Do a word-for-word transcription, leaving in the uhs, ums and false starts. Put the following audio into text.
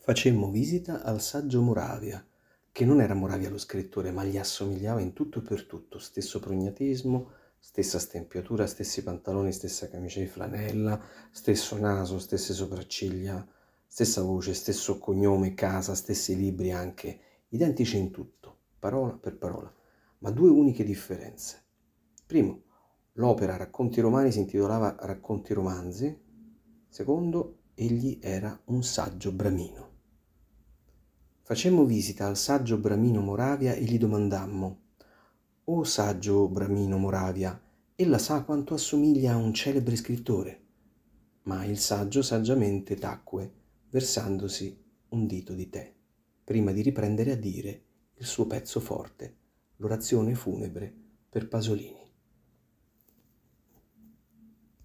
Facemmo visita al saggio Moravia, che non era Moravia lo scrittore, ma gli assomigliava in tutto e per tutto, stesso prognatismo, stessa stempiatura, stessi pantaloni, stessa camicia di flanella, stesso naso, stesse sopracciglia, stessa voce, stesso cognome, casa, stessi libri anche, identici in tutto, parola per parola, ma due uniche differenze. Primo, l'opera Racconti Romani si intitolava Racconti Romanzi. Secondo, egli era un saggio bramino. Facemmo visita al saggio bramino Moravia e gli domandammo: «O saggio bramino Moravia, ella sa quanto assomiglia a un celebre scrittore?» Ma il saggio saggiamente tacque, versandosi un dito di tè, prima di riprendere a dire il suo pezzo forte, l'orazione funebre per Pasolini.